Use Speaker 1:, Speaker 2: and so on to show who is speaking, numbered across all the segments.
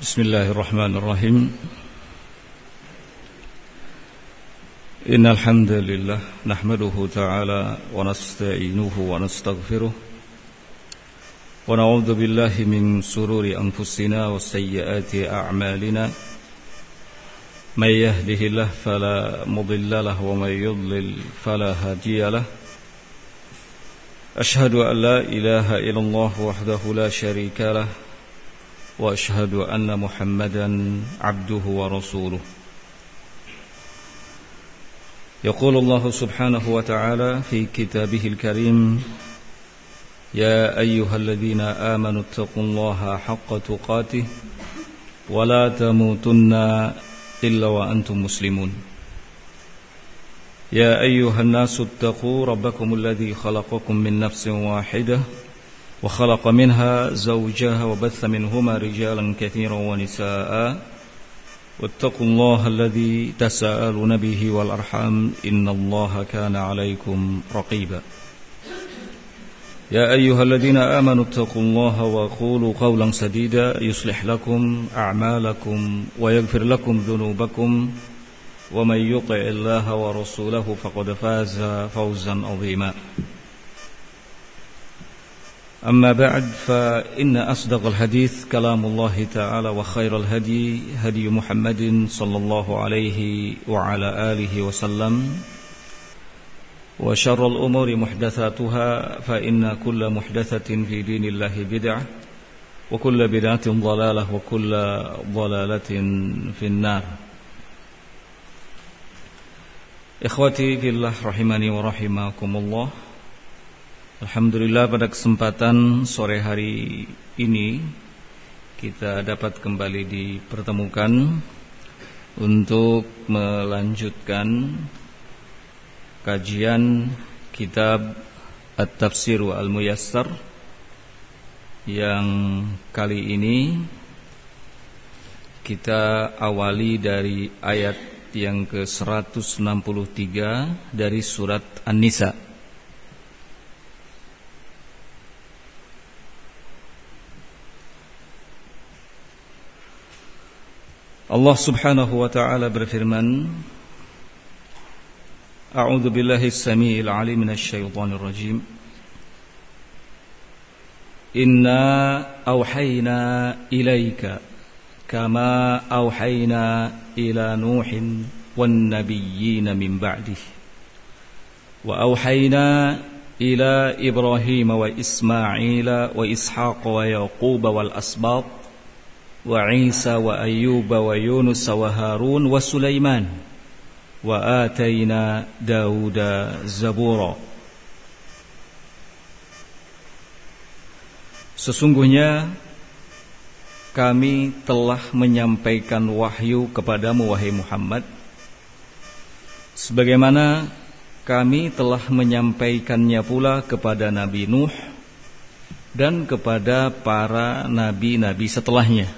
Speaker 1: Bismillahirrahmanirrahim. Innal hamdalillah nahmaduhu ta'ala wa nasta'inuhu wa nastaghfiruh wa na'udzu billahi min shururi anfusina wa sayyiati a'malina. May yahdihillahu fala mudilla lahu wa may yudlil fala hadiya lahu. Ashhadu an la ilaha illallah wahdahu la syarika lahu wa ashhadu anna Muhammadan abduhu wa rasuluh. Yaqulu Allah subhanahu wa ta'ala fi kitabihil karim, ya ayyuhalladzina amanu taqullaha haqqa tuqatih wa la tamutunna illa wa antum muslimun. Ya ayyuhan nasu ittaqu rabbakumul ladzi khalaqakum min nafsin wahidah وخلق منها زوجها وبث منهما رجالا كثيرا ونساء واتقوا الله الذي تساءلون به والأرحام إن الله كان عليكم رقيبا. يا أيها الذين آمنوا اتقوا الله وقولوا قولا سديدا يصلح لكم أعمالكم ويغفر لكم ذنوبكم ومن يطع الله ورسوله فقد فاز فوزا عظيما. أما بعد فإن أصدق الحديث كلام الله تعالى وخير الهدي هدي محمد صلى الله عليه وعلى آله وسلم وشر الأمور محدثاتها فإن كل محدثة في دين الله بدعة وكل بدعة ضلالة وكل ضلالة في النار. Ikhwati fillah rahimani wa rahimakumullah. Alhamdulillah, pada kesempatan sore hari ini kita dapat kembali dipertemukan untuk melanjutkan kajian kitab At-Tafsir Al-Muyassar yang kali ini kita awali dari ayat yang ke-163 dari surat An-Nisa. Allah subhanahu wa ta'ala berfirman, A'udzu billahi as-sami'il 'alim minasy syaithanir rajim. Inna awhayna ilaika kama awhayna ila Nuhin wan nabiyyin min ba'dihi wa awhayna ila Ibrahim wa Ismail wa Ishaq wa Yaqub wal asbat wa Isa wa Ayyub wa Yunus wa Harun wa Sulaiman wa atayna Dauda Zabura. Sesungguhnya kami telah menyampaikan wahyu kepadamu wahai Muhammad, sebagaimana kami telah menyampaikannya pula kepada Nabi Nuh dan kepada para nabi-nabi setelahnya.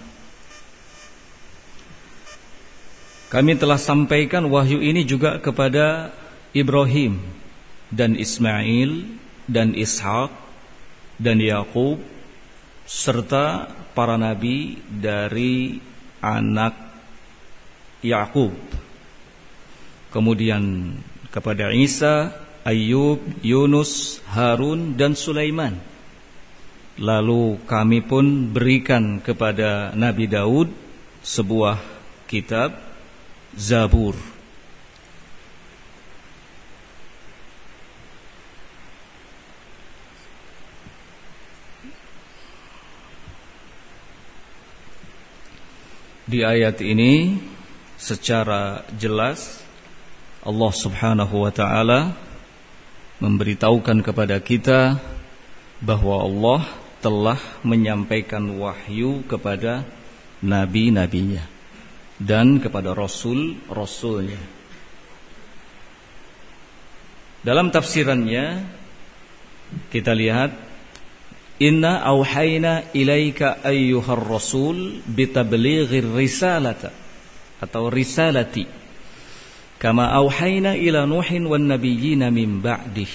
Speaker 1: Kami telah sampaikan wahyu ini juga kepada Ibrahim dan Ismail dan Ishaq dan Yaqub serta para nabi dari anak Yaqub. Kemudian kepada Isa, Ayyub, Yunus, Harun dan Sulaiman. Lalu kami pun berikan kepada Nabi Daud sebuah kitab Zabur. Di ayat ini secara jelas Allah subhanahu wa ta'ala memberitahukan kepada kita bahwa Allah telah menyampaikan wahyu kepada nabi-nabinya dan kepada rasul-rasulnya. Dalam tafsirannya kita lihat, inna auhayna ilaika ayyuhar rasul bitablighir risalata atau risalati kama auhayna ila Nuhin wan nabiyyina min ba'dih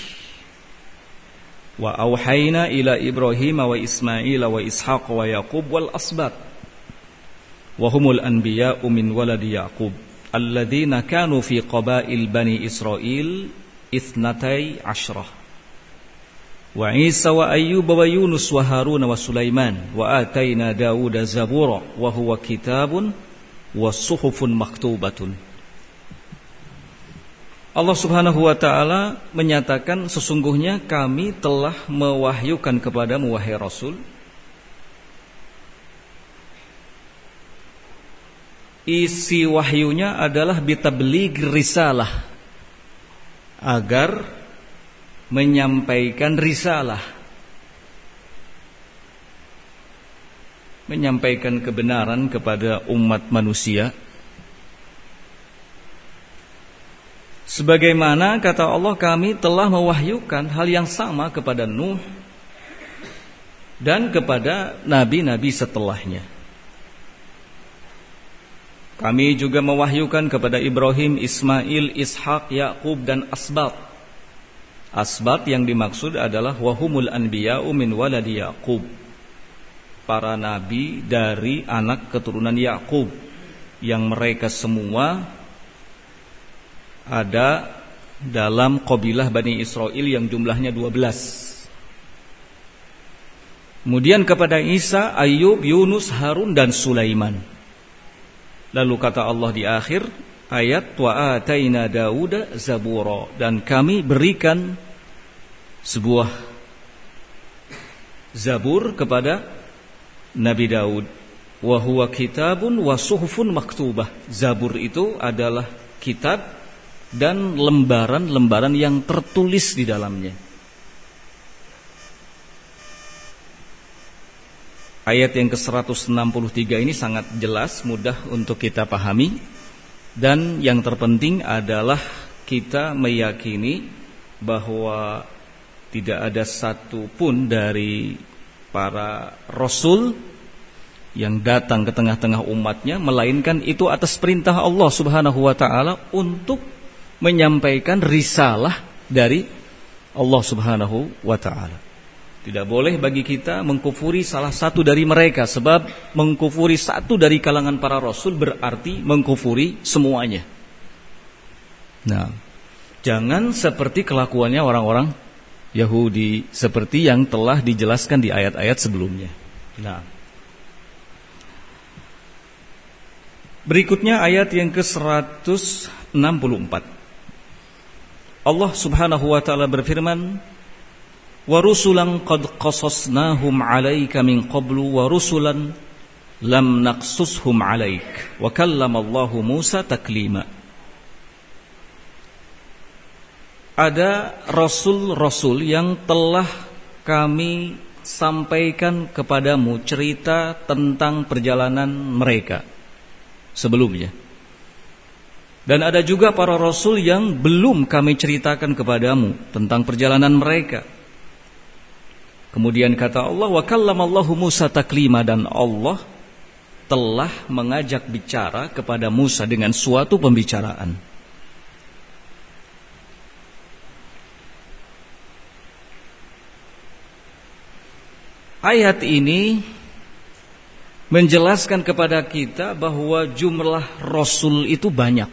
Speaker 1: wa auhayna ila Ibrahim wa Ismail wa Ishaq wa Yaqub wal asbat wa humul anbiya'u min waladi Ya'qub alladzina kanu fi qabail bani Israil 12 wa Isa wa Ayyub wa Yunus wa Harun wa Sulaiman wa atayna Dawuda zabura wa huwa kitabun wa suhufun maktubatun. Allah Subhanahu wa ta'ala menyatakan, sesungguhnya kami telah mewahyukan kepadamu wahai Rasul isi wahyunya adalah bitabligh risalah, agar menyampaikan risalah, menyampaikan kebenaran kepada umat manusia. Sebagaimana kata Allah, kami telah mewahyukan hal yang sama kepada Nuh dan kepada nabi-nabi setelahnya. Kami juga mewahyukan kepada Ibrahim, Ismail, Ishak, Ya'qub dan Asbat. Asbat yang dimaksud adalah wahumul anbiya'u min waladi Ya'qub, para nabi dari anak keturunan Ya'qub, yang mereka semua ada dalam qabilah Bani Israel yang jumlahnya 12. Kemudian kepada Isa, Ayyub, Yunus, Harun dan Sulaiman. Lalu kata Allah di akhir ayat, wa ataina Dawuda zabura, dan kami berikan sebuah zabur kepada Nabi Daud. Wa huwa kitabun wa suhufun maktubah. Zabur itu adalah kitab dan lembaran-lembaran yang tertulis di dalamnya. Ayat yang ke-163 ini sangat jelas, mudah untuk kita pahami. Dan yang terpenting adalah kita meyakini bahwa tidak ada satu pun dari para rasul yang datang ke tengah-tengah umatnya, melainkan itu atas perintah Allah Subhanahu wa ta'ala untuk menyampaikan risalah dari Allah Subhanahu wa ta'ala. Tidak boleh bagi kita mengkufuri salah satu dari mereka, sebab mengkufuri satu dari kalangan para rasul berarti mengkufuri semuanya. Nah, jangan seperti kelakuannya orang-orang Yahudi, seperti yang telah dijelaskan di ayat-ayat sebelumnya. Nah, berikutnya ayat yang ke-164. Allah Subhanahu wa ta'ala berfirman, wa rusulan qad qasasnahum 'alaika min qablu wa rusulan lam naqsushum 'alaik wa kallamallahu Musa taklima. Ada rasul-rasul yang telah kami sampaikan kepadamu cerita tentang perjalanan mereka sebelumnya. Dan ada juga para rasul yang belum kami ceritakan kepadamu tentang perjalanan mereka. Kemudian kata Allah, wa kallamallahu Musa taklima, dan Allah telah mengajak bicara kepada Musa dengan suatu pembicaraan. Ayat ini menjelaskan kepada kita bahwa jumlah rasul itu banyak.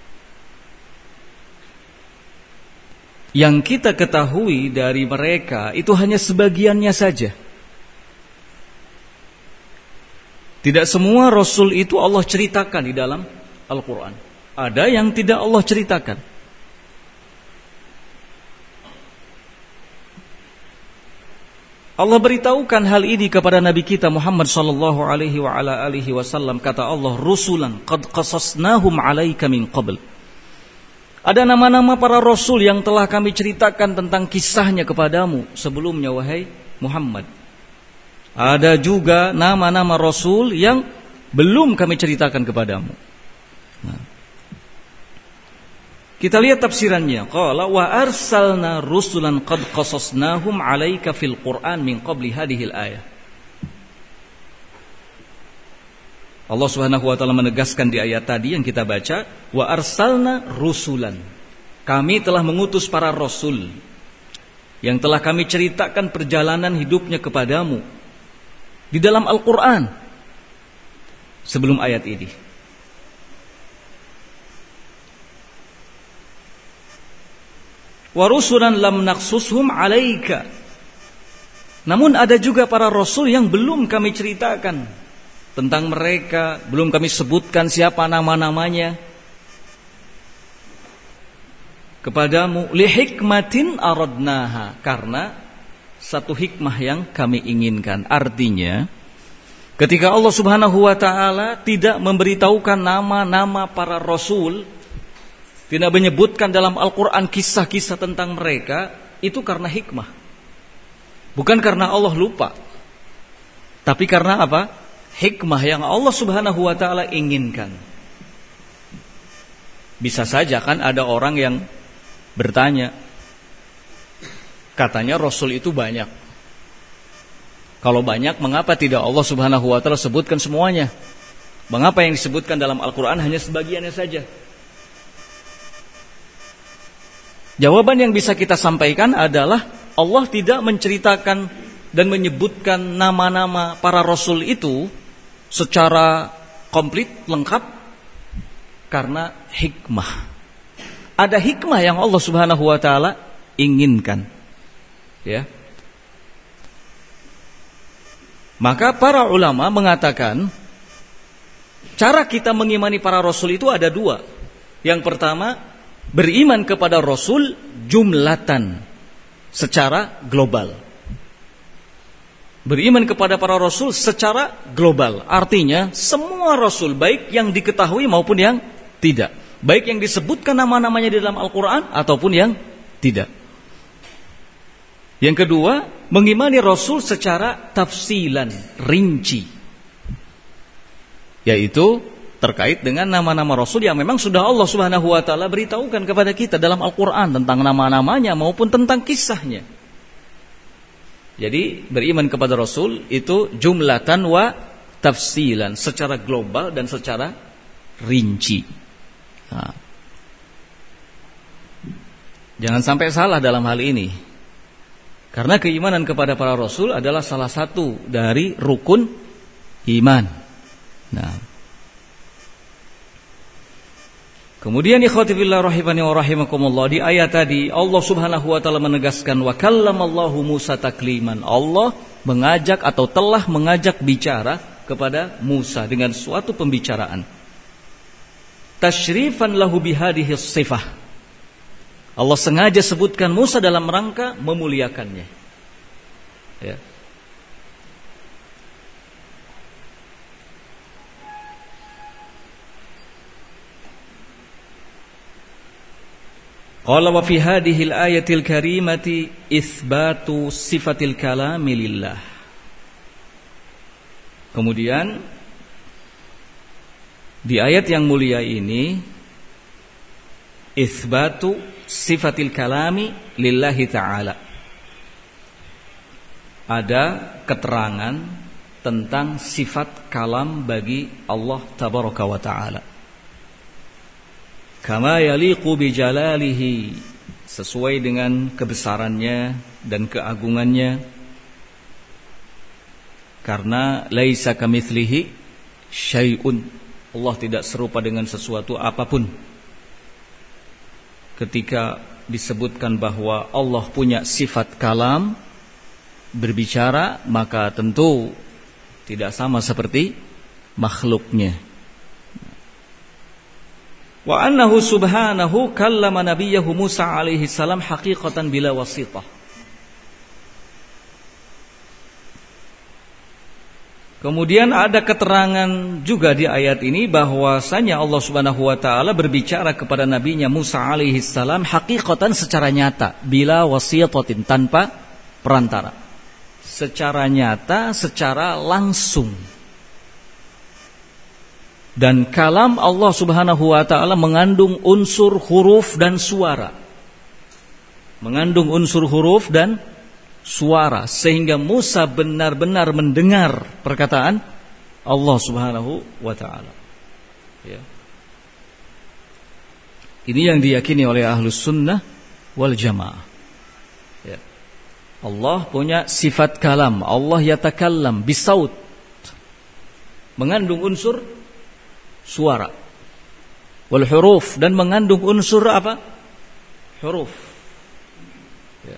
Speaker 1: Yang kita ketahui dari mereka itu hanya sebagiannya saja. Tidak semua rasul itu Allah ceritakan di dalam Al-Quran. Ada yang tidak Allah ceritakan. Allah beritahukan hal ini kepada Nabi kita Muhammad sallallahu alaihi wasallam. Kata Allah, rusulan qad qasasnahum 'alaika min qabl. Ada nama-nama para rasul yang telah kami ceritakan tentang kisahnya kepadamu sebelumnya, wahai Muhammad. Ada juga nama-nama rasul yang belum kami ceritakan kepadamu. Nah, kita lihat tafsirannya. Qala wa arsalna rusulan qad qasasnahum 'alaika fil Qur'an min qabli hadhil ayah. Allah Subhanahu wa ta'ala menegaskan di ayat tadi yang kita baca, wa arsalna rusulan. Kami telah mengutus para rasul yang telah kami ceritakan perjalanan hidupnya kepadamu di dalam Al-Quran. sebelum ayat ini. Wa rusulan lam naqsushum 'alaika. Namun ada juga para rasul yang belum kami ceritakan tentang mereka, belum kami sebutkan siapa nama-namanya kepadamu, li hikmatin aradnaha, karena satu hikmah yang kami inginkan. Artinya, ketika Allah Subhanahu wa taala tidak memberitahukan nama-nama para rasul, tidak menyebutkan dalam Al-Quran kisah-kisah tentang mereka, itu karena hikmah. Bukan karena Allah lupa, tapi karena apa? Hikmah yang Allah Subhanahu wa ta'ala inginkan. Bisa saja kan ada orang yang bertanya, katanya Rasul itu banyak. Kalau banyak, mengapa tidak Allah Subhanahu wa ta'ala sebutkan semuanya? Mengapa yang disebutkan dalam Al-Quran hanya sebagiannya saja? Jawaban yang bisa kita sampaikan adalah Allah tidak menceritakan dan menyebutkan nama-nama para rasul itu secara komplit, lengkap, karena hikmah. Ada hikmah yang Allah Subhanahu wa taala inginkan. Ya. Maka para ulama mengatakan cara kita mengimani para rasul itu ada dua. Yang pertama, beriman kepada Rasul jumlatan, secara global. Beriman kepada para Rasul secara global, artinya semua Rasul, baik yang diketahui maupun yang tidak, baik yang disebutkan nama-namanya di dalam Al-Quran ataupun yang tidak. Yang kedua, mengimani Rasul secara tafsilan, rinci, yaitu terkait dengan nama-nama Rasul yang memang sudah Allah Subhanahu wa ta'ala beritahukan kepada kita dalam Al-Quran tentang nama-namanya maupun tentang kisahnya. Jadi beriman kepada Rasul itu jumlatan wa tafsilan, secara global dan secara rinci. Nah, jangan sampai salah dalam hal ini, karena keimanan kepada para Rasul adalah salah satu dari rukun iman. Nah, kemudian ikhwati fillah rahimani wa rahimakumullah, di ayat tadi Allah Subhanahu wa taala menegaskan wa kallamallahu Musa takliman. Allah mengajak atau telah mengajak bicara kepada Musa dengan suatu pembicaraan. Tasyrifan lahu bihadhihi sifah. Allah sengaja sebutkan Musa dalam rangka memuliakannya. Ya. Qala wa fi hadhihi al-ayatil karimati itsbatu sifatil kalami lillah. Kemudian di ayat yang mulia ini itsbatu sifatil kalami lillahi ta'ala. Ada keterangan tentang sifat kalam bagi Allah tabaraka wa ta'ala. Kama yaliqu bijalalihi, sesuai dengan kebesarannya dan keagungannya, karena laisa kamitslihi syai'un, Allah tidak serupa dengan sesuatu apapun. Ketika disebutkan bahwa Allah punya sifat kalam, berbicara, maka tentu tidak sama seperti makhluknya. Wa annahu subhanahu kallama nabiyahu Musa alaihi salam haqiqatan bila wasithah. Kemudian ada keterangan juga di ayat ini bahwasanya Allah Subhanahu wa taala berbicara kepada nabinya Musa alaihi salam haqiqatan, secara nyata, bila wasitatin, tanpa perantara. Secara nyata, secara langsung. Dan kalam Allah Subhanahu wa ta'ala mengandung unsur huruf dan suara. Mengandung unsur huruf dan suara, sehingga Musa benar-benar mendengar perkataan Allah Subhanahu wa ta'ala. Ya. Ini yang diyakini oleh Ahlus Sunnah wal Jamaah. Ya. Allah punya sifat kalam. Allah yatakallam bisaut, mengandung unsur suara. Wal huruf, dan mengandung unsur apa? Huruf. Ya.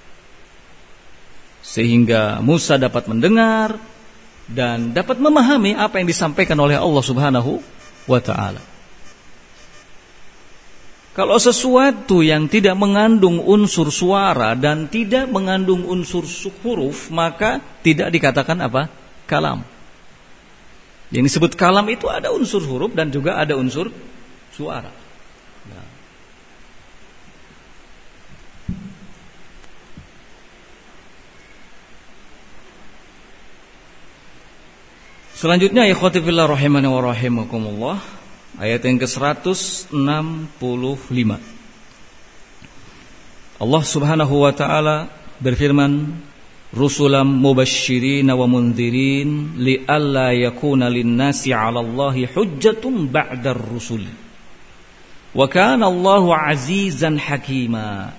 Speaker 1: Sehingga Musa dapat mendengar dan dapat memahami apa yang disampaikan oleh Allah Subhanahu wa ta'ala. Kalau sesuatu yang tidak mengandung unsur suara dan tidak mengandung unsur huruf, maka tidak dikatakan apa? Kalam. Yang disebut kalam itu ada unsur huruf dan juga ada unsur suara. Nah. Selanjutnya, ikhwati fillah rahimani wa rahimakumullah, ayat yang ke-165. Allah Subhanahu wa ta'ala berfirman, rusulam mubasysyirin wa mundhirin li'alla yakuna lin-nasi 'ala Allahi hujjatun ba'dar rusul. Wa kana Allahu 'azizan hakima.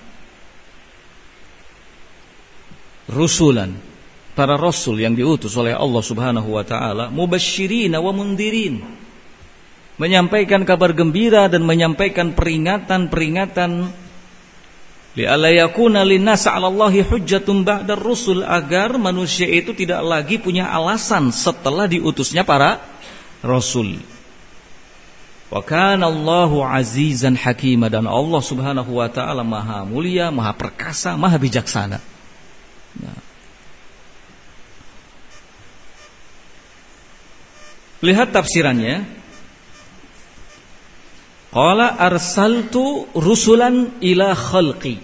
Speaker 1: Rusulan, para rasul yang diutus oleh Allah Subhanahu wa ta'ala, mubasysyirin wa mundhirin, menyampaikan kabar gembira dan menyampaikan peringatan-peringatan, li'alla yakuna linnas 'ala Allahi hujjatun ba'dar rusul, agar manusia itu tidak lagi punya alasan setelah diutusnya para rasul. Wa kana Allahu 'azizan hakima, dan Allah Subhanahu wa ta'ala maha mulia, maha perkasa, maha bijaksana. Nah. Lihat tafsirannya. Qala arsaltu rusulan ila khalqi.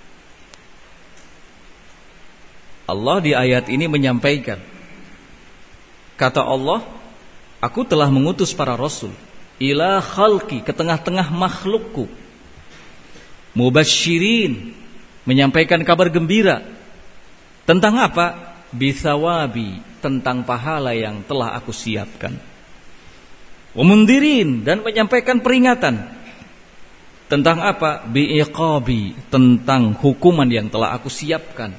Speaker 1: Allah di ayat ini menyampaikan, kata Allah, aku telah mengutus para rasul ila khalqi, ke tengah-tengah makhlukku, mubasysyirin, menyampaikan kabar gembira. Tentang apa? Bithawabi, tentang pahala yang telah aku siapkan. Wamundirin, dan menyampaikan peringatan. Tentang apa? Bi'iqabi, tentang hukuman yang telah aku siapkan.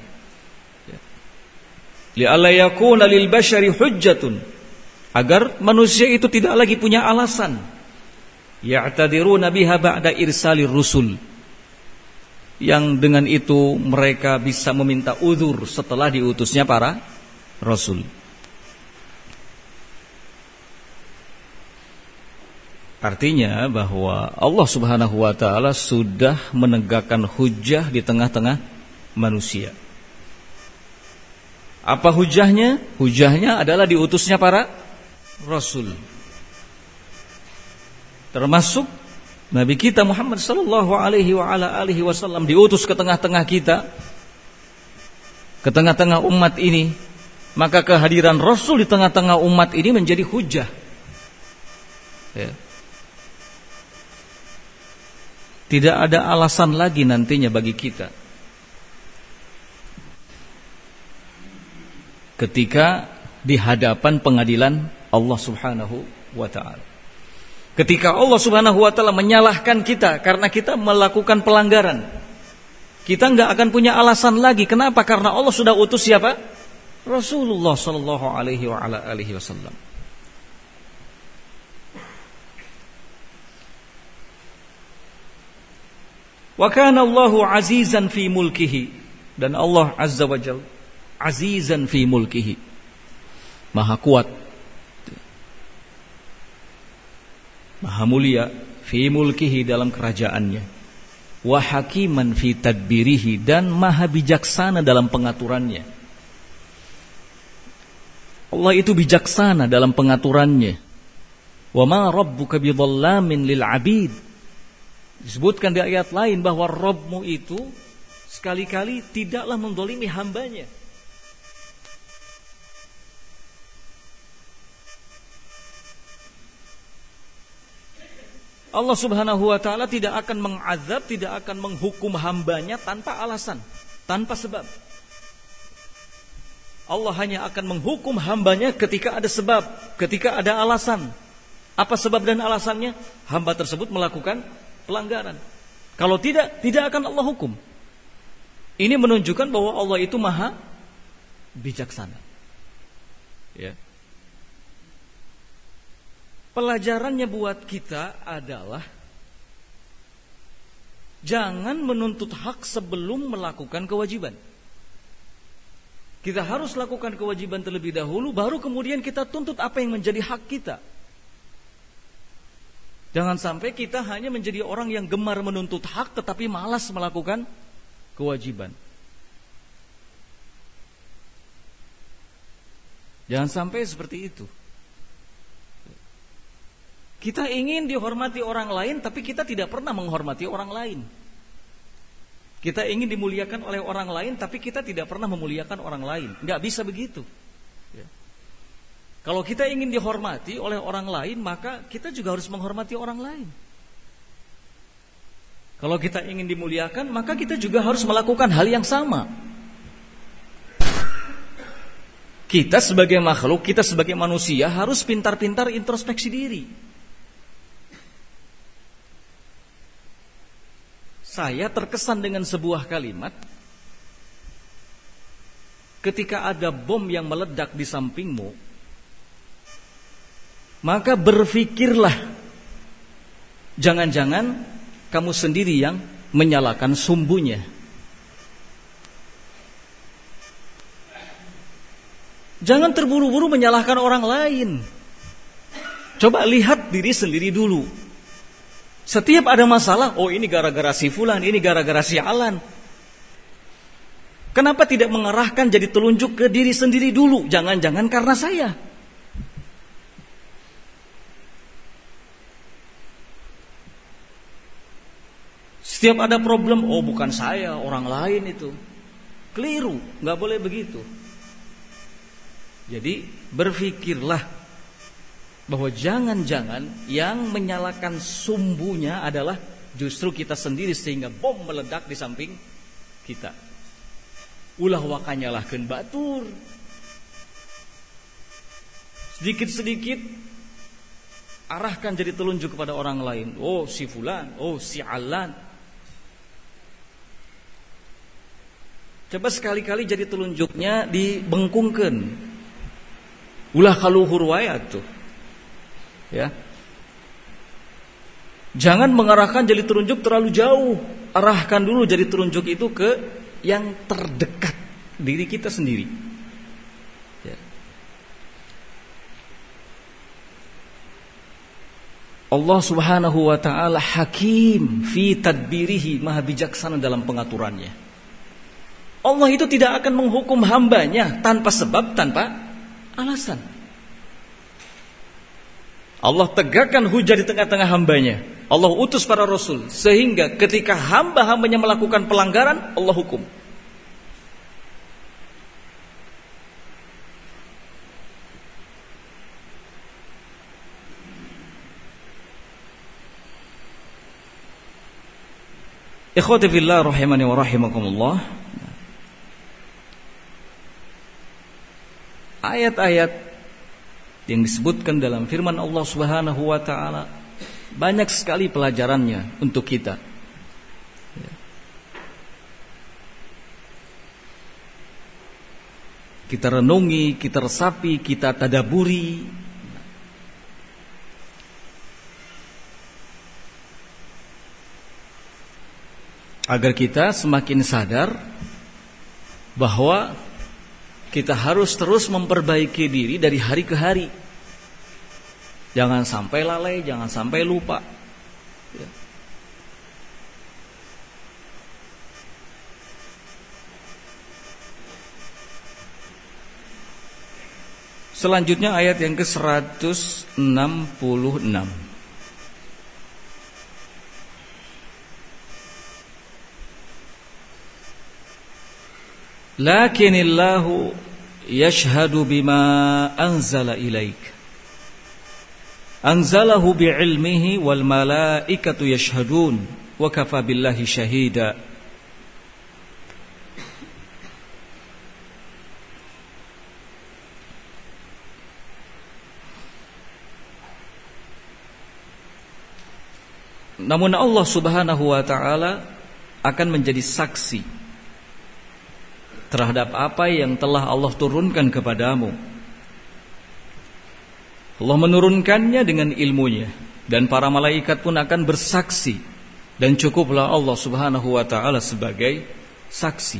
Speaker 1: Li'alla yakuna lil bashari hujjatun, agar manusia itu tidak lagi punya alasan. Ya'tadiruna biha ba'da irsalir rusul, yang dengan itu mereka bisa meminta uzur setelah diutusnya para rasul. Artinya bahwa Allah Subhanahu wa ta'ala sudah menegakkan hujjah di tengah-tengah manusia. Apa hujjahnya? Hujjahnya adalah diutusnya para rasul, termasuk Nabi kita Muhammad sallallahu alaihi wa ala alihi wasallam diutus ke tengah-tengah kita, ke tengah-tengah umat ini. Maka kehadiran rasul di tengah-tengah umat ini menjadi hujjah. Ya. Tidak ada alasan lagi nantinya bagi kita ketika di hadapan pengadilan Allah Subhanahu wa ta'ala. Ketika Allah Subhanahu wa ta'ala menyalahkan kita karena kita melakukan pelanggaran, kita enggak akan punya alasan lagi. Kenapa? Karena Allah sudah utus siapa? Rasulullah sallallahu alaihi wa ala alihi wasallam. Wa kana Allahu azizan fi mulkihi, dan Allah azza wa jalla azizan fi mulkihi, maha kuat, maha mulia, fi mulkihi, dalam kerajaannya, wa hakiman fi tadbirihi, dan maha bijaksana dalam pengaturannya. Allah itu bijaksana dalam pengaturannya. Wa ma rabbuka bidhallamin lil 'abid. Disebutkan di ayat lain bahwa Rabbmu itu sekali-kali tidaklah mendolimi hambanya. Allah Subhanahu wa ta'ala tidak akan mengazab, tidak akan menghukum hambanya tanpa alasan, tanpa sebab. Allah hanya akan menghukum hambanya ketika ada sebab, ketika ada alasan. Apa sebab dan alasannya? Hamba tersebut melakukan pelanggaran. Kalau tidak, tidak akan Allah hukum. Ini menunjukkan bahwa Allah itu maha bijaksana. Ya. Pelajarannya buat kita adalah jangan menuntut hak sebelum melakukan kewajiban. Kita harus lakukan kewajiban terlebih dahulu, baru kemudian kita tuntut apa yang menjadi hak kita. Jangan sampai kita hanya menjadi orang yang gemar menuntut hak tetapi malas melakukan kewajiban. Jangan sampai seperti itu. Kita ingin dihormati orang lain, tapi kita tidak pernah menghormati orang lain. Kita ingin dimuliakan oleh orang lain, tapi kita tidak pernah memuliakan orang lain. Nggak bisa begitu. Ya. Kalau kita ingin dihormati oleh orang lain, maka kita juga harus menghormati orang lain. Kalau kita ingin dimuliakan, maka kita juga harus melakukan hal yang sama. Kita sebagai makhluk, kita sebagai manusia harus pintar-pintar introspeksi diri. Saya terkesan dengan sebuah kalimat, ketika ada bom yang meledak di sampingmu, maka berpikirlah, jangan-jangan kamu sendiri yang menyalakan sumbunya. Jangan terburu-buru menyalahkan orang lain. Coba lihat diri sendiri dulu. Setiap ada masalah, oh ini gara-gara si fulan, ini gara-gara si alan. Kenapa tidak mengarahkan jadi telunjuk ke diri sendiri dulu? Jangan-jangan karena saya. Setiap ada problem, oh bukan saya, orang lain itu. Keliru, gak boleh begitu. Jadi berpikirlah bahwa jangan-jangan yang menyalakan sumbunya adalah justru kita sendiri, sehingga bom meledak di samping kita. Ulah wakanyalahkeun batur. Sedikit-sedikit arahkan jadi telunjuk kepada orang lain. Oh si fulan, oh si alan. Coba sekali-kali jadi telunjuknya dibengkungkeun. Ulah kaluhur wae atuh. Ya. Jangan mengarahkan jadi telunjuk terlalu jauh. Arahkan dulu jadi telunjuk itu ke yang terdekat diri kita sendiri. Ya. Allah Subhanahu wa taala hakim fi tadbirihi, maha bijaksana dalam pengaturannya. Allah itu tidak akan menghukum hambanya tanpa sebab, tanpa alasan. Allah tegakkan hujah di tengah-tengah hambanya. Allah utus para rasul, sehingga ketika hamba-hambanya melakukan pelanggaran, Allah hukum. Ikhwati fillah rahimani wa rahimakumullah. Ayat-ayat yang disebutkan dalam firman Allah Subhanahu wa taala banyak sekali pelajarannya untuk kita. Kita renungi, kita resapi, kita tadaburi. Agar kita semakin sadar bahwa kita harus terus memperbaiki diri dari hari ke hari. Jangan sampai lalai, jangan sampai lupa. Ya. Selanjutnya ayat yang ke-166. Lakinillahu yashhadu bima anzala ilaik. Anzalahu bi'ilmihi wal malaikatu yashhadun wa kafa billahi syahida. Namun Allah Subhanahu wa taala akan menjadi saksi terhadap apa yang telah Allah turunkan kepadamu. Allah menurunkannya dengan ilmunya, dan para malaikat pun akan bersaksi, dan cukuplah Allah Subhanahu wa taala sebagai saksi.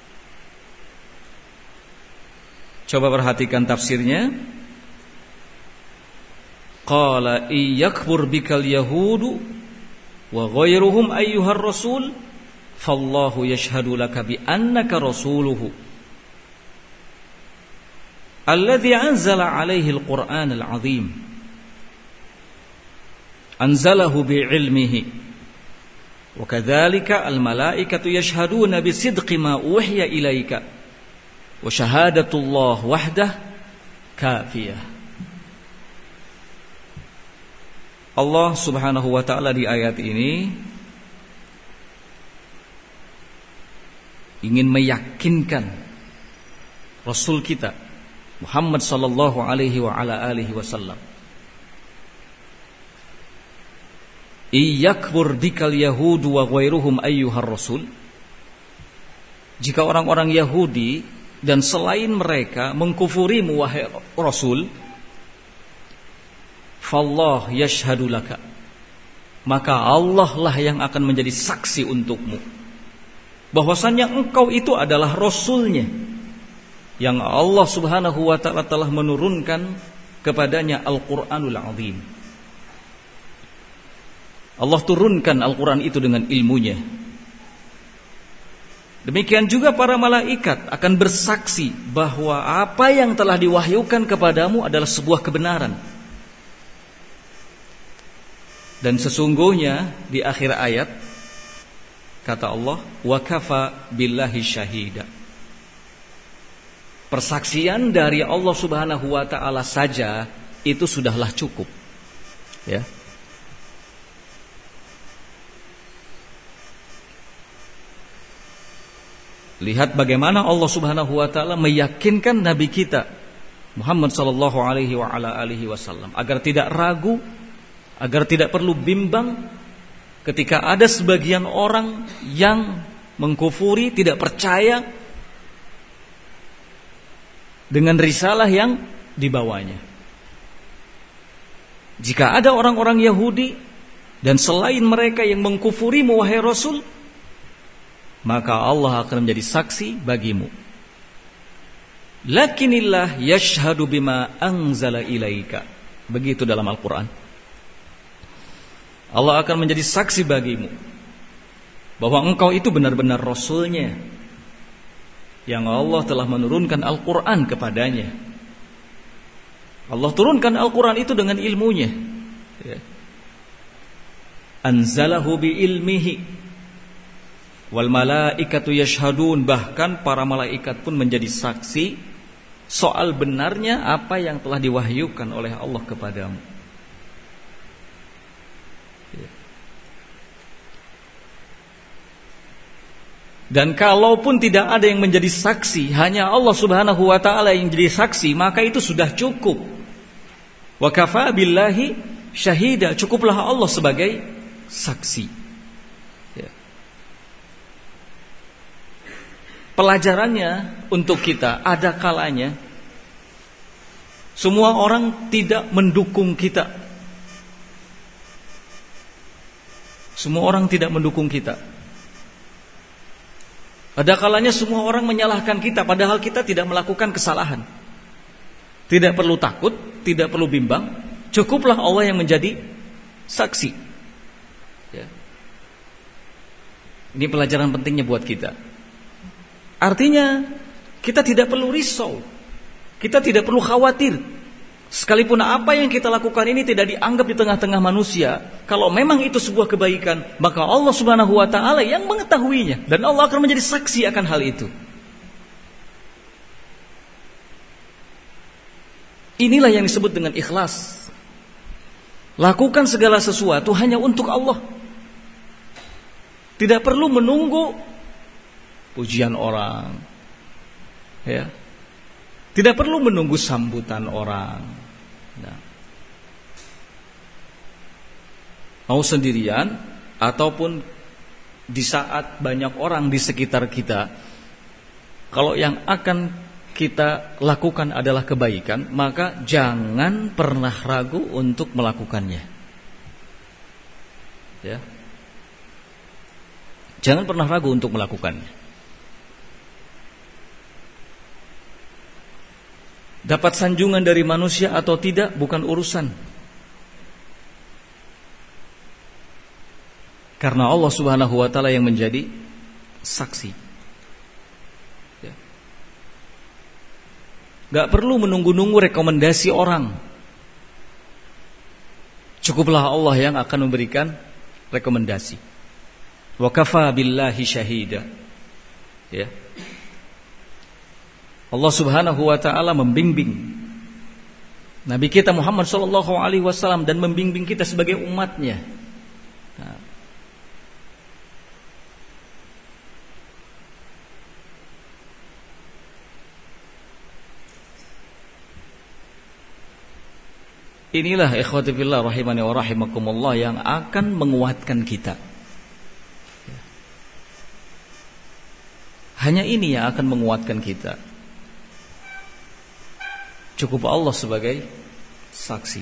Speaker 1: Coba perhatikan tafsirnya. Qala iyakfur bikal yahudu wa ghairuhum ayyuhar rasul fallahu yashhadu laka bi annaka rasuluhu alladhi anzala alaihi al-Qur'an al-azim anzalahu bi'ilmihi wa kadzalika al-malaikatu yashhaduna bi sidqi ma uhiya ilaika wa syahadatullah wahdah kafiyah. Allah Subhanahu wa taala di ayat ini ingin meyakinkan Rasul kita Muhammad sallallahu alaihi wa ala alihi wasallam, iyakfur bikal yahudu wa ghairuhum ayyuhar rasul. Jika orang-orang Yahudi dan selain mereka mengkufurimu wahai Rasul, fallah yashhadu laka, maka Allah lah yang akan menjadi saksi untukmu bahwasannya engkau itu adalah Rasulnya yang Allah Subhanahu wa ta'ala telah menurunkan kepadanya Al-Quranul Azim. Allah turunkan Al-Quran itu dengan ilmunya. Demikian juga para malaikat akan bersaksi bahwa apa yang telah diwahyukan kepadamu adalah sebuah kebenaran. Dan sesungguhnya di akhir ayat kata Allah, wa kafa billahi syahida. Persaksian dari Allah Subhanahu wa taala saja itu sudahlah cukup. Ya. Lihat bagaimana Allah Subhanahu wa taala meyakinkan nabi kita Muhammad sallallahu alaihi wa ala alihi wasallam agar tidak ragu, agar tidak perlu bimbang ketika ada sebagian orang yang mengkufuri, tidak percaya dengan risalah yang dibawanya. Jika ada orang-orang Yahudi dan selain mereka yang mengkufuri wahai Rasul, maka Allah akan menjadi saksi bagimu. Lakinillah yashhadu bima anzala ilaika. Begitu dalam Al-Quran. Allah akan menjadi saksi bagimu bahwa engkau itu benar-benar Rasulnya yang Allah telah menurunkan Al-Quran kepadanya. Allah turunkan Al-Quran itu dengan ilmunya. Anzalahu bi ilmihi wal malaikatu yashhadun. Bahkan para malaikat pun menjadi saksi soal benarnya apa yang telah diwahyukan oleh Allah kepadamu. Dan kalaupun tidak ada yang menjadi saksi, hanya Allah Subhanahu wa ta'ala yang jadi saksi, maka itu sudah cukup. Wa kafa billahi syahida. Cukuplah Allah sebagai saksi. Ya. Pelajarannya untuk kita, ada kalanya semua orang tidak mendukung kita. Semua orang tidak mendukung kita. Ada kalanya semua orang menyalahkan kita, padahal kita tidak melakukan kesalahan. Tidak perlu takut, tidak perlu bimbang. Cukuplah Allah yang menjadi saksi. Ya. Ini pelajaran pentingnya buat kita. Artinya kita tidak perlu risau, kita tidak perlu khawatir. Sekalipun apa yang kita lakukan ini tidak dianggap di tengah-tengah manusia, kalau memang itu sebuah kebaikan, maka Allah Subhanahu wa ta'ala yang mengetahuinya, dan Allah akan menjadi saksi akan hal itu. Inilah yang disebut dengan ikhlas. Lakukan segala sesuatu hanya untuk Allah. Tidak perlu menunggu pujian orang, ya. Tidak perlu menunggu sambutan orang. Nah. Mau sendirian ataupun di saat banyak orang di sekitar kita, kalau yang akan kita lakukan adalah kebaikan, maka jangan pernah ragu untuk melakukannya. Ya. Jangan pernah ragu untuk melakukannya. Dapat sanjungan dari manusia atau tidak bukan urusan. Karena Allah Subhanahu wa taala yang menjadi saksi. Gak perlu menunggu-nunggu rekomendasi orang. Cukuplah Allah yang akan memberikan rekomendasi. Wa kafa billahi syahida. Ya. Allah Subhanahu wa taala membimbing Nabi kita Muhammad sallallahu alaihi wasallam dan membimbing kita sebagai umatnya. Nah, inilah ikhwati fillah rahimani wa rahimakumullah yang akan menguatkan kita. Hanya ini yang akan menguatkan kita. Cukup Allah sebagai saksi.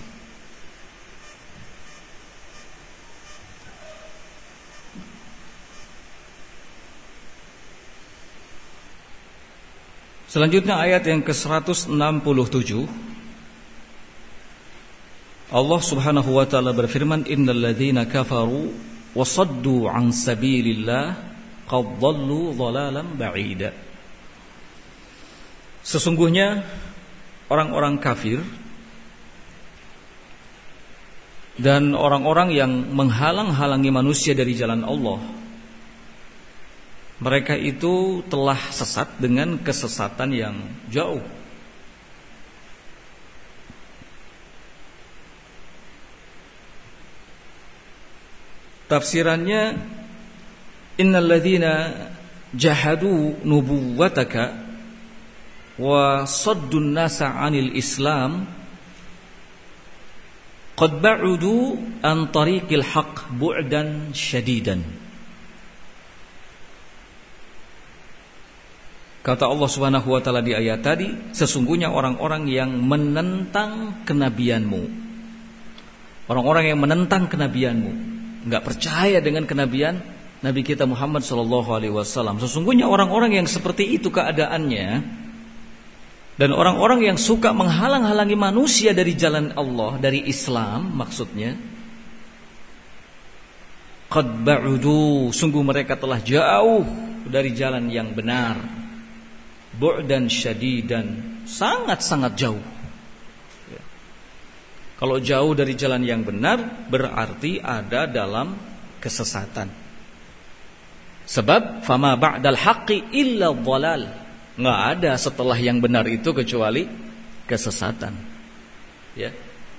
Speaker 1: Selanjutnya ayat yang ke-167. Allah Subhanahu wa taala berfirman, innal ladzina kafaru wa saddu an sabilillah qad dhallu dhalalan ba'ida. Sesungguhnya orang-orang kafir dan orang-orang yang menghalang-halangi manusia dari jalan Allah, mereka itu telah sesat dengan kesesatan yang jauh. Tafsirannya, innal ladzina jahadu nubuwataka wa saddun nasa 'anil Islam qad ba'udu an tariqil haqq bu'dan syadidan. Kata Allah Subhanahu wa taala di ayat tadi, sesungguhnya orang-orang yang menentang kenabianmu, orang-orang yang menentang kenabianmu, enggak percaya dengan kenabian Nabi kita Muhammad sallallahu alaihi wasallam. Sesungguhnya orang-orang yang seperti itu keadaannya, dan orang-orang yang suka menghalang-halangi manusia dari jalan Allah, dari Islam maksudnya, qad ba'udu, sungguh mereka telah jauh dari jalan yang benar, bu'dan syadidan, sangat-sangat jauh. Kalau jauh dari jalan yang benar, berarti ada dalam kesesatan. Sebab fama ba'dal haqqi illa dhalal. Enggak ada setelah yang benar itu kecuali kesesatan. Ya.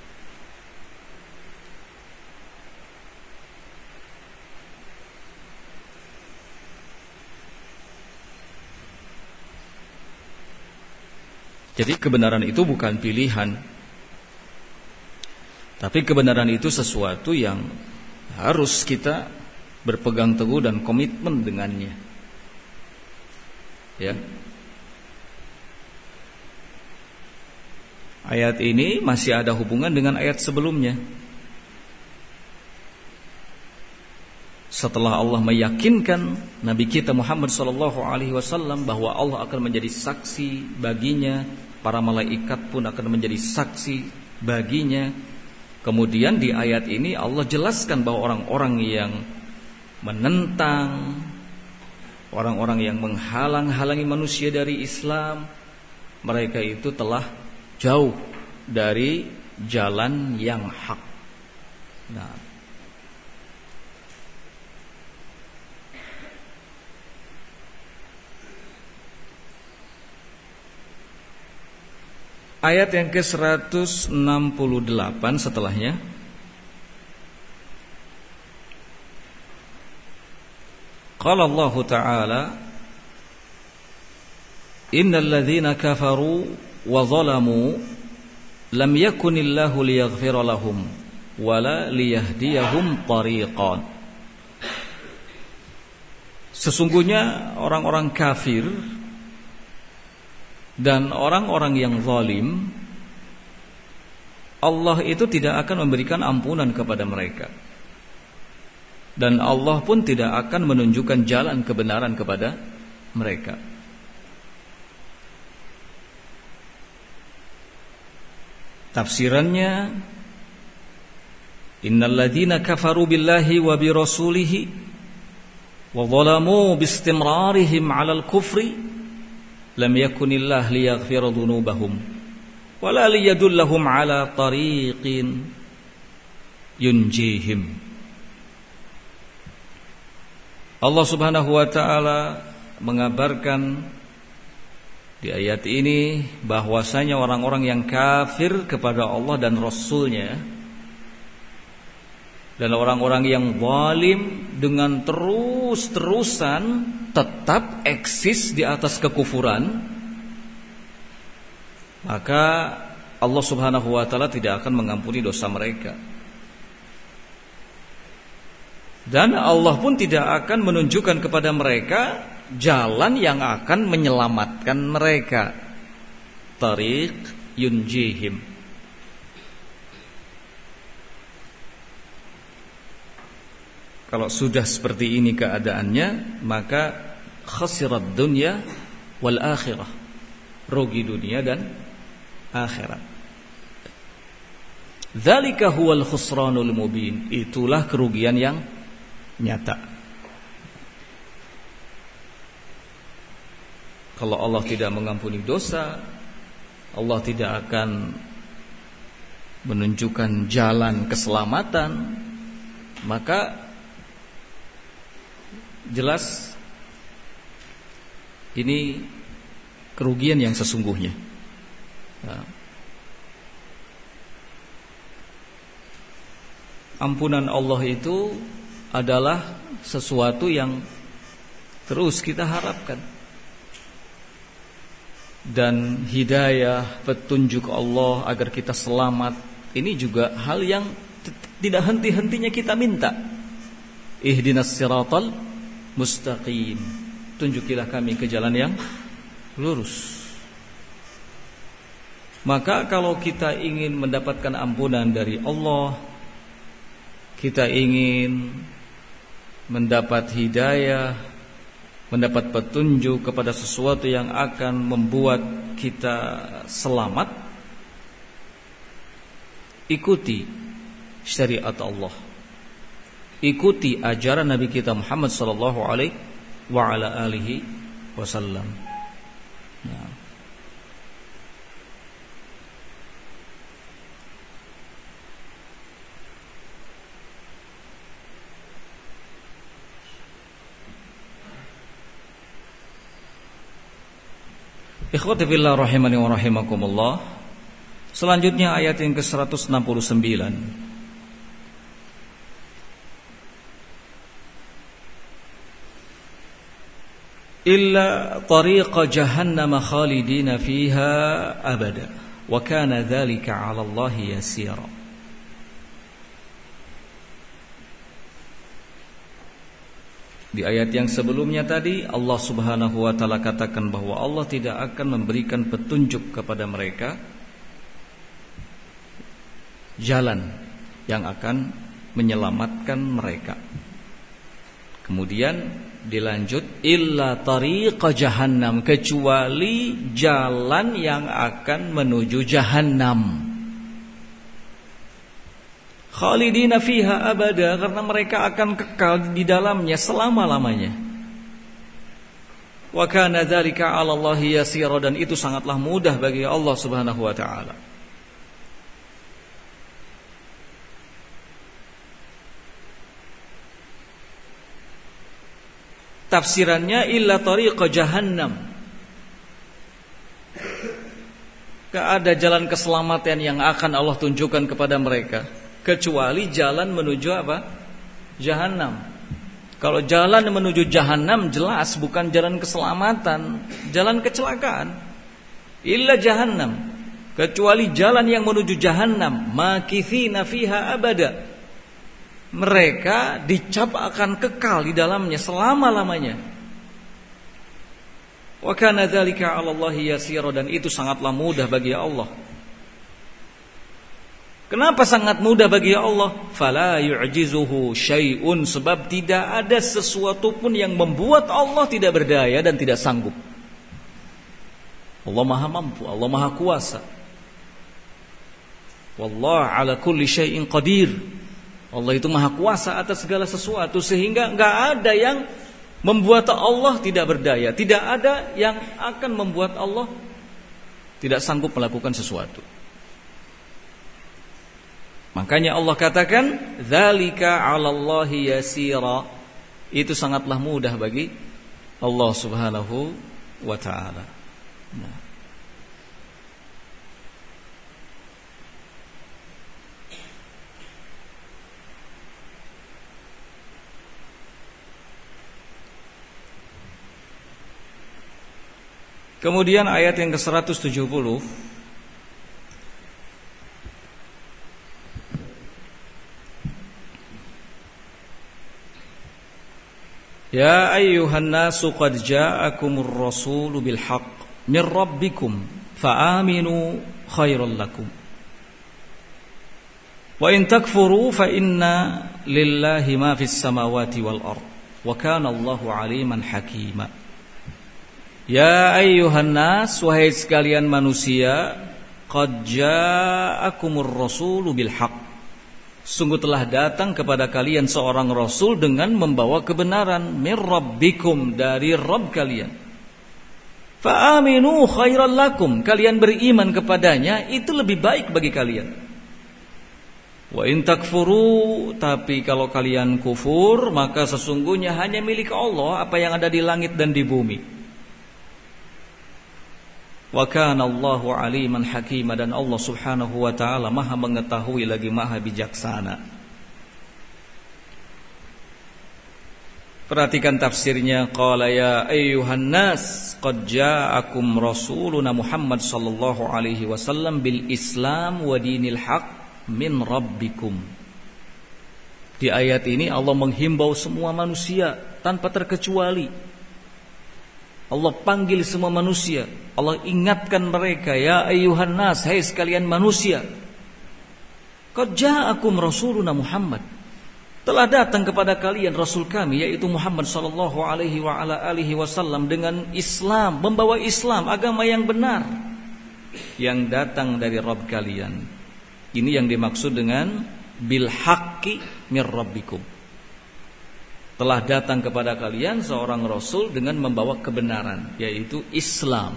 Speaker 1: Jadi kebenaran itu bukan pilihan, tapi kebenaran itu sesuatu yang harus kita berpegang teguh dan komitmen dengannya. Ya. Ayat ini masih ada hubungan dengan ayat sebelumnya. Setelah Allah meyakinkan Nabi kita Muhammad SAW bahwa Allah akan menjadi saksi baginya, para malaikat pun akan menjadi saksi baginya. Kemudian di ayat ini Allah jelaskan bahwa orang-orang yang menentang, orang-orang yang menghalang-halangi manusia dari Islam, mereka itu telah jauh dari jalan yang hak. Nah, ayat yang ke-168 setelahnya, qala Allah Ta'ala, innal ladzina kafaru wa zalamu lam yakunillahu liyaghfira lahum wala liyahdiyahum tariqan. Sesungguhnya orang-orang kafir Dan orang-orang yang zalim, Allah itu tidak akan memberikan ampunan kepada mereka. Dan Allah pun tidak akan menunjukkan jalan kebenaran kepada mereka. Tafsirannya, innal ladzina kafaru billahi wa bi rasulihi wa zalamu bistimrarihim 'alal kufri lam yakunillah liyaghfira dhunubahum wa la liyadullahum 'ala tariqin yunjihim. Allah Subhanahu wa taala mengabarkan di ayat ini bahwasanya orang-orang yang kafir kepada Allah dan Rasul-Nya dan orang-orang yang zalim dengan terus-terusan tetap eksis di atas kekufuran, maka Allah Subhanahu wa taala tidak akan mengampuni dosa mereka. Dan Allah pun tidak akan menunjukkan kepada mereka jalan yang akan menyelamatkan mereka. Tariq yunjihim. Kalau sudah seperti ini keadaannya, maka khasirat dunya wal akhirah. Rugi dunia dan akhirat. Dzalika huwal khusranul mubin. Itulah kerugian yang nyata. Kalau Allah tidak mengampuni dosa, Allah tidak akan menunjukkan jalan keselamatan, maka jelas ini kerugian yang sesungguhnya. Nah, ampunan Allah itu adalah sesuatu yang terus kita harapkan. Dan hidayah, petunjuk Allah agar kita selamat, ini juga hal yang tidak henti-hentinya kita minta. Ihdinas siratal mustaqim. Tunjukilah kami ke jalan yang lurus. Maka kalau kita ingin mendapatkan ampunan dari Allah, kita ingin mendapat hidayah, mendapat petunjuk kepada sesuatu yang akan membuat kita selamat, ikuti syariat Allah, ikuti ajaran Nabi kita Muhammad sallallahu alaihi wa ala alihi wasallam. Nah, ikhwati fillah rahimani wa rahimakumullah. Selanjutnya ayat yang ke-169. Illa tariqa jahannam khalidina fiha abada wa kana dzalika 'ala Allah yasira. Di ayat yang sebelumnya tadi Allah Subhanahu wa taala katakan bahwa Allah tidak akan memberikan petunjuk kepada mereka jalan yang akan menyelamatkan mereka. Kemudian dilanjut illa tariqa jahannam, kecuali jalan yang akan menuju jahannam. Khalidina fiha abada, karena mereka akan kekal di dalamnya selama-lamanya. Wa kana dzalika 'ala Allahi yasira, dan itu sangatlah mudah bagi Allah Subhanahu wa taala. Tafsirannya illa tariqa jahannam. Gak ada jalan keselamatan yang akan Allah tunjukkan kepada mereka kecuali jalan menuju apa? Jahannam. Kalau jalan menuju jahannam jelas bukan jalan keselamatan, jalan kecelakaan. Illa jahannam, kecuali jalan yang menuju jahannam, makithina fiha abada. Mereka dicap akan kekal di dalamnya selama-lamanya. Wa kana dzalika 'ala Allahi yasira, dan itu sangatlah mudah bagi Allah. Kenapa sangat mudah bagi Allah? Fala yu'jizuhu syai'un, sebab tidak ada sesuatu pun yang membuat Allah tidak berdaya dan tidak sanggup. Allah Maha mampu, Allah Maha kuasa. Wallahu 'ala kulli syai'in qadir. Allah itu Maha kuasa atas segala sesuatu, sehingga enggak ada yang membuat Allah tidak berdaya, tidak ada yang akan membuat Allah tidak sanggup melakukan sesuatu. Makanya Allah katakan, dzalika 'alallahi yasira. Itu sangatlah mudah bagi Allah Subhanahu wa taala. Nah. Kemudian ayat yang ke-170, Ya ayyuhan nasu qad ja'akumur rasulu bil haqq min rabbikum fa'aminu khairan lakum wa in takfuru fa inna lillahi ma fis samawati wal ard wa kana Allahu aliman hakima. Ya ayyuhan nas, wahai sekalian manusia, qad ja'akumur rasulu bil haqq, sungguh telah datang kepada kalian seorang rasul dengan membawa kebenaran, mir rabbikum, dari Rabb kalian. Fa aminu khairan lakum, kalian beriman kepadanya itu lebih baik bagi kalian. Wa in takfuru, tapi kalau kalian kufur, maka sesungguhnya hanya milik Allah apa yang ada di langit dan di bumi. Wa kana Allahu aliman hakima, dan Allah Subhanahu wa taala Maha mengetahui lagi Maha bijaksana. Perhatikan tafsirnya, qala ya ayyuhan nas qad ja'akum rasuluna Muhammad sallallahu alaihi wasallam bil Islam wa dinil haq min rabbikum. Di ayat ini Allah menghimbau semua manusia tanpa terkecuali. Allah panggil semua manusia, Allah ingatkan mereka, ya ayyuhan nas, hai sekalian manusia, qad ja'akum rasuluna Muhammad, telah datang kepada kalian rasul kami, yaitu Muhammad sallallahu alaihi wa ala alihi wasallam, dengan Islam, membawa Islam, agama yang benar yang datang dari Rabb kalian. Ini yang dimaksud dengan bil haqqi mir rabbikum. Telah datang kepada kalian seorang rasul dengan membawa kebenaran, yaitu Islam,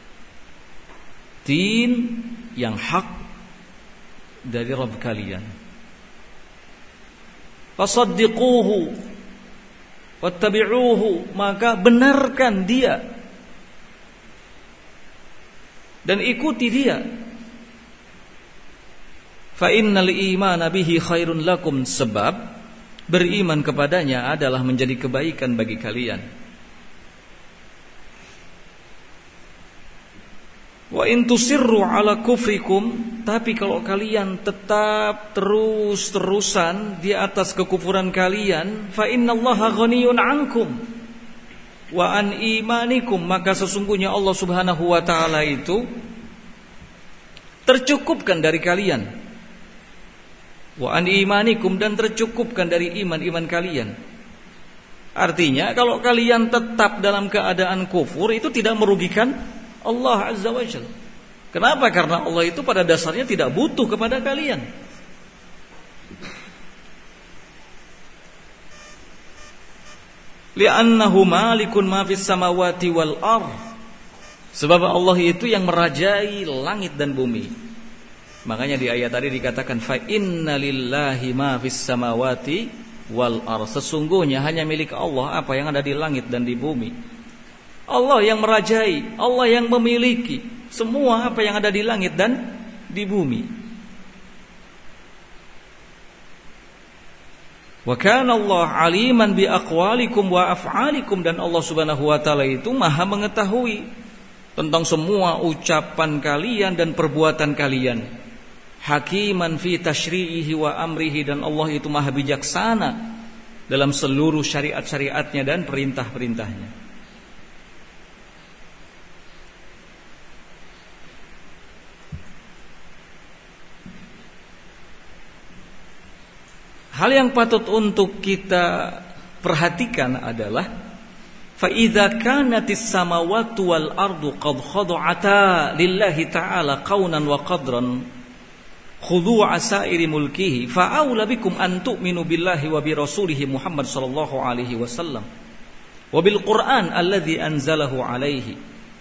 Speaker 1: din yang hak dari Rabb kalian. Fasaddiquhu wattabi'uhu, maka benarkan dia dan ikuti dia. Fa innal imana bihi khairun lakum, sebab beriman kepadanya adalah menjadi kebaikan bagi kalian. Wa in tusirru ala kufrikum, tapi kalau kalian tetap terus-terusan di atas kekufuran kalian, fa innallaha ghaniyun ankum wa an imanikum, maka sesungguhnya Allah Subhanahu wa taala itu tercukupkan dari kalian. Wa an imanikum, dan tercukupkan dari iman-iman kalian. Artinya kalau kalian tetap dalam keadaan kufur, itu tidak merugikan Allah Azza wa Jalla. Kenapa? Karena Allah itu pada dasarnya tidak butuh kepada kalian. Li'annahu malikun ma fis samawati wal ardh, sebab Allah itu yang merajai langit dan bumi. Makanya di ayat tadi dikatakan fa inna lillahi ma fis samawati wal ardh, sesungguhnya hanya milik Allah apa yang ada di langit dan di bumi. Allah yang merajai, Allah yang memiliki semua apa yang ada di langit dan di bumi. Wa kana Allah aliman bi aqwalikum wa af'alikum, dan Allah Subhanahu wa taala itu Maha mengetahui tentang semua ucapan kalian dan perbuatan kalian. Hakiman fi tasyri'ihi wa amrihi, dan Allah itu Maha bijaksana dalam seluruh syariat-syariatnya dan perintah-perintahnya. hal yang patut untuk kita perhatikan adalah fa idza kanatis samawati wal ardu qad khada'ata lillahi ta'ala qaunan wa qadran khudu'a sa'iri mulkihi fa aula bikum an tu'minu billahi wa bi rasulihi Muhammad sallallahu alaihi wasallam wa bil Qur'an alladzi anzalahu alaihi.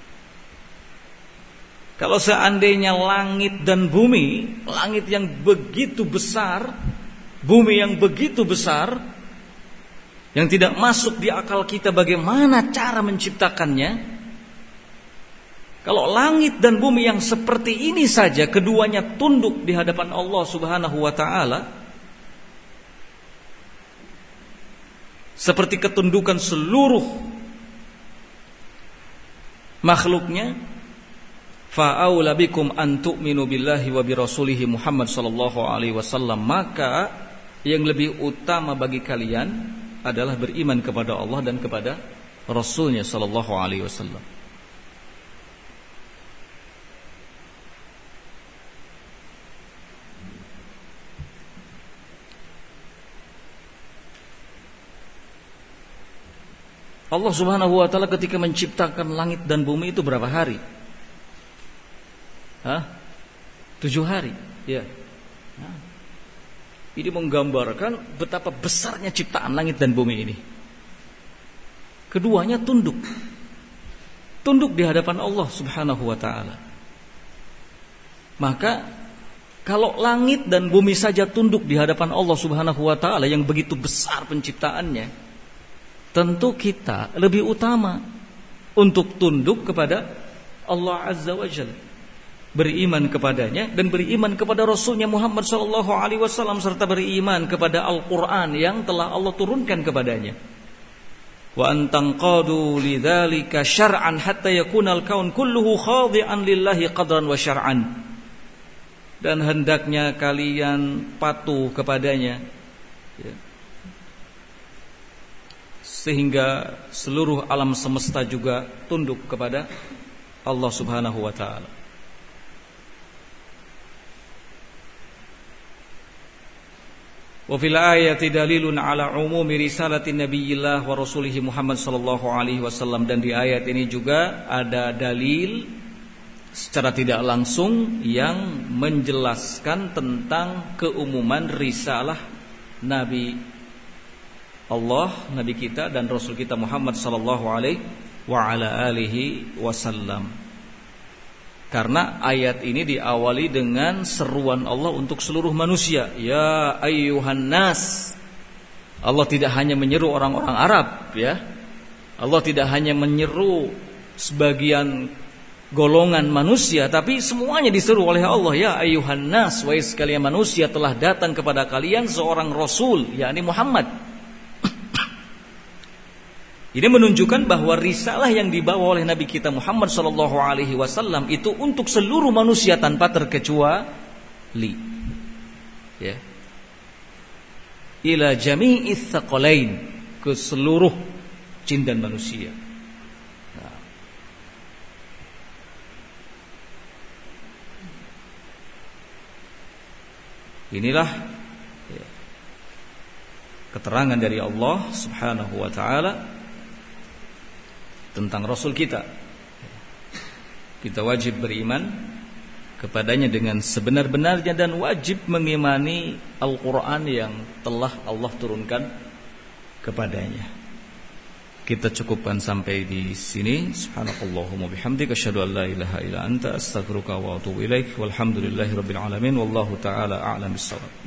Speaker 1: Kalau seandainya langit dan bumi, langit yang begitu besar, bumi yang begitu besar, yang tidak masuk di akal kita bagaimana cara menciptakannya. Kalau langit dan bumi yang seperti ini saja keduanya tunduk di hadapan Allah Subhanahu wa taala, seperti ketundukan seluruh makhluknya, fa aula bikum an tu'minu billahi wa bi rasulihi Muhammad sallallahu alaihi wasallam, maka yang lebih utama bagi kalian adalah beriman kepada Allah dan kepada Rasulnya sallallahu alaihi wasallam. Allah Subhanahu wa taala ketika menciptakan langit dan bumi itu berapa hari? 7 hari, ya. Ini menggambarkan betapa besarnya ciptaan langit dan bumi ini. Keduanya tunduk di hadapan Allah Subhanahu wa taala. Maka kalau langit dan bumi saja tunduk di hadapan Allah Subhanahu wa taala yang begitu besar penciptaannya, tentu kita lebih utama untuk tunduk kepada Allah Azza wa Jalla, beriman kepadanya dan beriman kepada Rasulnya Muhammad sallallahu alaihi wasallam, serta beriman kepada Al-Qur'an yang telah Allah turunkan kepadanya. Wa antanqadu lidzalika syar'an hatta yakuna al-kaun kulluhu khadi'an lillahi qadran wa syar'an. Dan hendaknya kalian patuh kepadanya, ya, sehingga seluruh alam semesta juga tunduk kepada Allah Subhanahu wa taala. Wa fil ayati dalilun ala umumi risalati nabiyillah wa rasulihi Muhammad sallallahu alaihi wasallam, dan di ayat ini juga ada dalil secara tidak langsung yang menjelaskan tentang keumuman risalah Nabi Allah, Nabi kita dan Rasul kita Muhammad sallallahu alaihi wa ala alihi wasallam. Karena ayat ini diawali dengan seruan Allah untuk seluruh manusia, ya ayyuhan nas. Allah tidak hanya menyeru orang-orang Arab, ya. Allah tidak hanya menyeru sebagian golongan manusia, tapi semuanya diseru oleh Allah, ya ayyuhan nas, wahai sekalian manusia, telah datang kepada kalian seorang rasul, yakni Muhammad. Ini menunjukkan bahwa risalah yang dibawa oleh Nabi kita Muhammad sallallahu alaihi wasallam itu untuk seluruh manusia tanpa terkecuali. Ya. Ila jami'its tsaqalain, ke seluruh jin dan manusia. Nah. Inilah ya, keterangan dari Allah Subhanahu wa taala tentang Rasul kita. Kita wajib beriman kepadanya dengan sebenar-benarnya dan wajib mengimani Al-Quran yang telah Allah turunkan kepadanya. Kita cukupkan sampai di sini. Subhanakallahumma bihamdika asyhadu an la ilaha illa anta astaghfiruka wa atubu ilaik. Walhamdulillahirabbil alamin. Wallahu taala a'lam bissawab.